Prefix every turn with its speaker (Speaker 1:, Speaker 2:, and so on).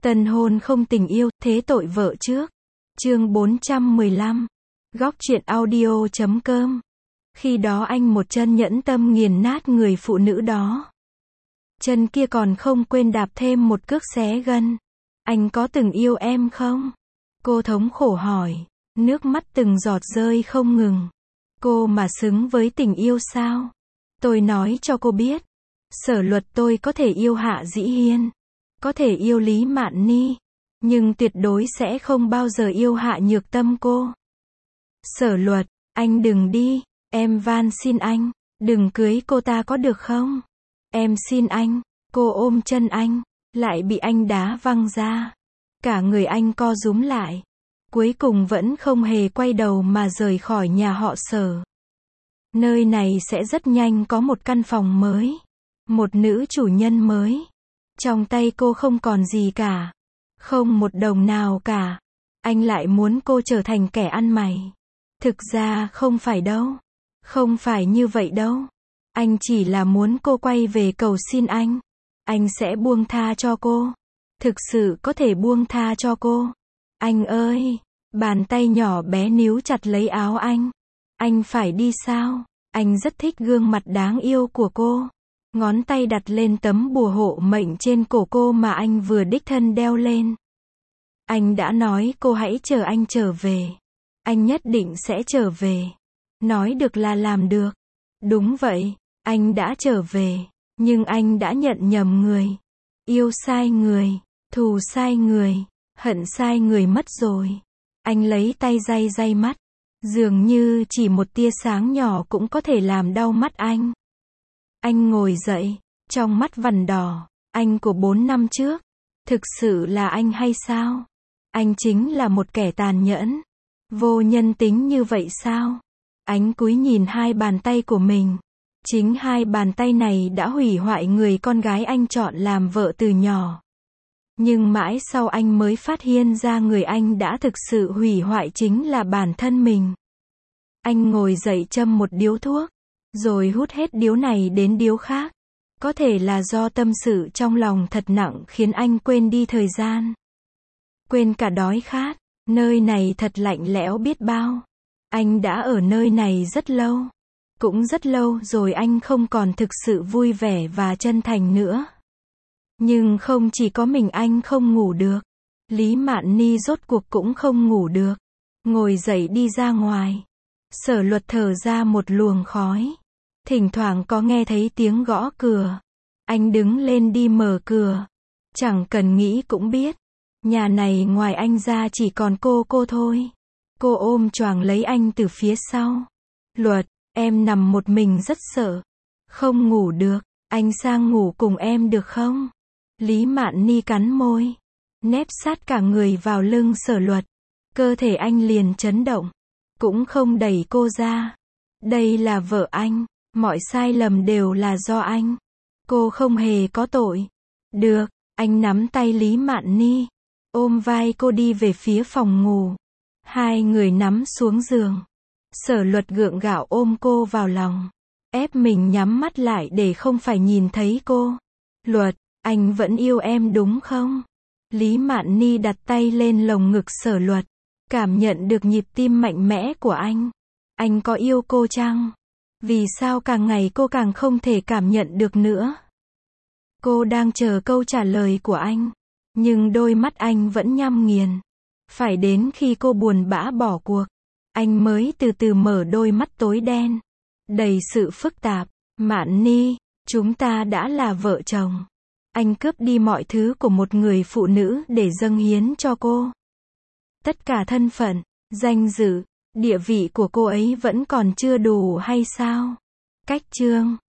Speaker 1: Tân hôn không tình yêu, thế tội vợ trước. Chương 415. Góc truyện audio.com. Khi đó anh một chân nhẫn tâm nghiền nát người phụ nữ đó. Chân kia còn không quên đạp thêm một cước xé gân. Anh có từng yêu em không? Cô thống khổ hỏi. Nước mắt từng giọt rơi không ngừng. Cô mà xứng với tình yêu sao? Tôi nói cho cô biết. Sở Luật tôi có thể yêu Hạ Dĩ Hiên. Có thể yêu Lý Mạn Ni. Nhưng tuyệt đối sẽ không bao giờ yêu Hạ Nhược Tâm cô. Sở Luật, anh đừng đi. Em van xin anh. Đừng cưới cô ta có được không? Em xin anh. Cô ôm chân anh. Lại bị anh đá văng ra. Cả người anh co rúm lại. Cuối cùng vẫn không hề quay đầu mà rời khỏi nhà họ Sở. Nơi này sẽ rất nhanh có một căn phòng mới. Một nữ chủ nhân mới. Trong tay cô không còn gì cả. Không một đồng nào cả. Anh lại muốn cô trở thành kẻ ăn mày. Thực ra không phải đâu. Không phải như vậy đâu. Anh chỉ là muốn cô quay về cầu xin anh. Anh sẽ buông tha cho cô. Thực sự có thể buông tha cho cô. Anh ơi! Bàn tay nhỏ bé níu chặt lấy áo anh. Anh phải đi sao? Anh rất thích gương mặt đáng yêu của cô. Ngón tay đặt lên tấm bùa hộ mệnh trên cổ cô mà anh vừa đích thân đeo lên. Anh đã nói cô hãy chờ anh trở về. Anh nhất định sẽ trở về. Nói được là làm được. Đúng vậy, anh đã trở về. Nhưng anh đã nhận nhầm người. Yêu sai người. Thù sai người. Hận sai người mất rồi. Anh lấy tay day day mắt. Dường như chỉ một tia sáng nhỏ cũng có thể làm đau mắt anh. Anh ngồi dậy. Trong mắt vằn đỏ. Anh của 4 năm trước. Thực sự là anh hay sao? Anh chính là một kẻ tàn nhẫn. Vô nhân tính như vậy sao? Anh cúi nhìn hai bàn tay của mình. Chính hai bàn tay này đã hủy hoại người con gái anh chọn làm vợ từ nhỏ. Nhưng mãi sau anh mới phát hiện ra người anh đã thực sự hủy hoại chính là bản thân mình. Anh ngồi dậy châm một điếu thuốc. Rồi hút hết điếu này đến điếu khác. Có thể là do tâm sự trong lòng thật nặng khiến anh quên đi thời gian. Quên cả đói khát. Nơi này thật lạnh lẽo biết bao. Anh đã ở nơi này rất lâu. Cũng rất lâu rồi anh không còn thực sự vui vẻ và chân thành nữa. Nhưng không chỉ có mình anh không ngủ được. Lý Mạn Ni rốt cuộc cũng không ngủ được. Ngồi dậy đi ra ngoài. Sở Luật thở ra một luồng khói. Thỉnh thoảng có nghe thấy tiếng gõ cửa. Anh đứng lên đi mở cửa. Chẳng cần nghĩ cũng biết. Nhà này ngoài anh ra chỉ còn cô thôi. Cô ôm choàng lấy anh từ phía sau. Luật, em nằm một mình rất sợ. Không ngủ được. Anh sang ngủ cùng em được không? Lý Mạn Ni cắn môi. Nép sát cả người vào lưng Sở Luật. Cơ thể anh liền chấn động. Cũng không đẩy cô ra. Đây là vợ anh. Mọi sai lầm đều là do anh. Cô không hề có tội. Được, anh nắm tay Lý Mạn Ni. Ôm vai cô đi về phía phòng ngủ. Hai người nắm xuống giường. Sở Luật gượng gạo ôm cô vào lòng. Ép mình nhắm mắt lại để không phải nhìn thấy cô. Luật, anh vẫn yêu em đúng không? Lý Mạn Ni đặt tay lên lồng ngực Sở Luật. Cảm nhận được nhịp tim mạnh mẽ của anh. Anh có yêu cô chăng? Vì sao càng ngày cô càng không thể cảm nhận được nữa? Cô đang chờ câu trả lời của anh. Nhưng đôi mắt anh vẫn nhắm nghiền. Phải đến khi cô buồn bã bỏ cuộc. Anh mới từ từ mở đôi mắt tối đen. Đầy sự phức tạp. Mạn Ni, chúng ta đã là vợ chồng. Anh cướp đi mọi thứ của một người phụ nữ để dâng hiến cho cô. Tất cả thân phận, danh dự, địa vị của cô ấy vẫn còn chưa đủ hay sao? Cách chương